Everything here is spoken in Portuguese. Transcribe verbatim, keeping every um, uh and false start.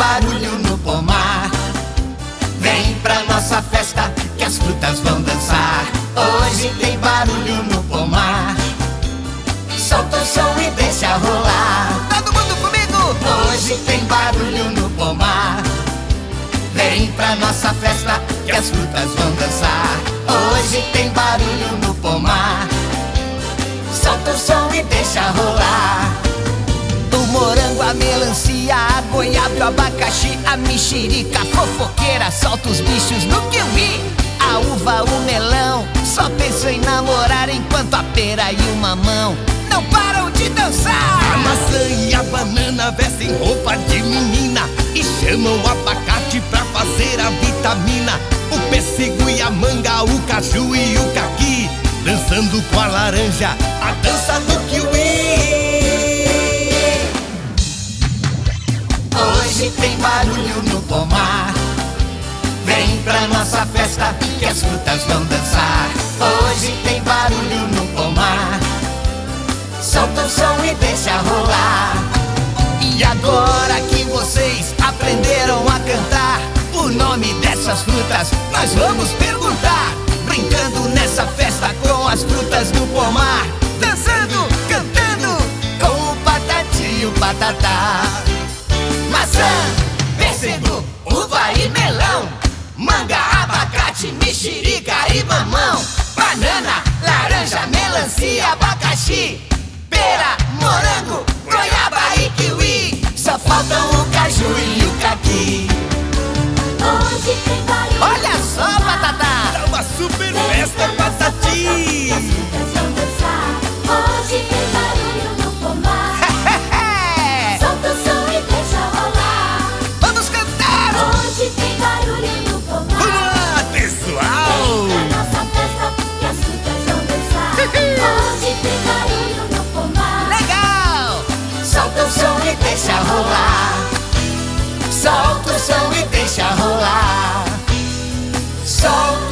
barulho no pomar. Vem pra nossa festa que as frutas vão dançar. Hoje tem barulho no pomar. Solta o som e deixa rolar. Todo mundo comigo! Hoje tem barulho no pomar. Vem pra nossa festa que as frutas vão dançar. Hoje tem barulho no pomar. Solta o som e deixa rolar. O morango, a melancia, a goiaba, o abacaxi, a mexerica, a fofoqueira, solta os bichos no kiwi. A uva, o melão, só pensam em namorar, enquanto a pera e o mamão não param de dançar. A maçã e a banana vestem roupa de menina e chamam o abacate pra fazer a vitamina. O pêssego e a manga, o caju e o caqui, dançando com a laranja, a dança do kiwi. Hoje tem barulho no pomar. Vem pra nossa festa que as frutas vão dançar. Hoje tem barulho no pomar. Solta o som e deixa rolar. E agora que vocês aprenderam a cantar o nome dessas frutas, nós vamos perguntar. Brincando nessa festa com as frutas do pomar, dançando, cantando com o patati e o patatá. Maçã, pêssego, uva e melão, manga, abacate, mexerica e mamão, banana, laranja, melancia, abacaxi, pera, morango, goiaba e kiwi. Só faltam o caju e o caqui. Hoje tem barulho. Olha só, Patatá! É uma super festa, Patati! As frutas vão dançar. Hoje tem barulho no pomar. Solta o som e deixa rolar. Vamos cantar! Hoje tem barulho no pomar. Vamos lá, pessoal! Vem pra nossa festa que as frutas vão dançar. Hoje tem barulho no pomar. Legal! Solta o som e deixa rolar. Solta o som e deixa rolar. Solta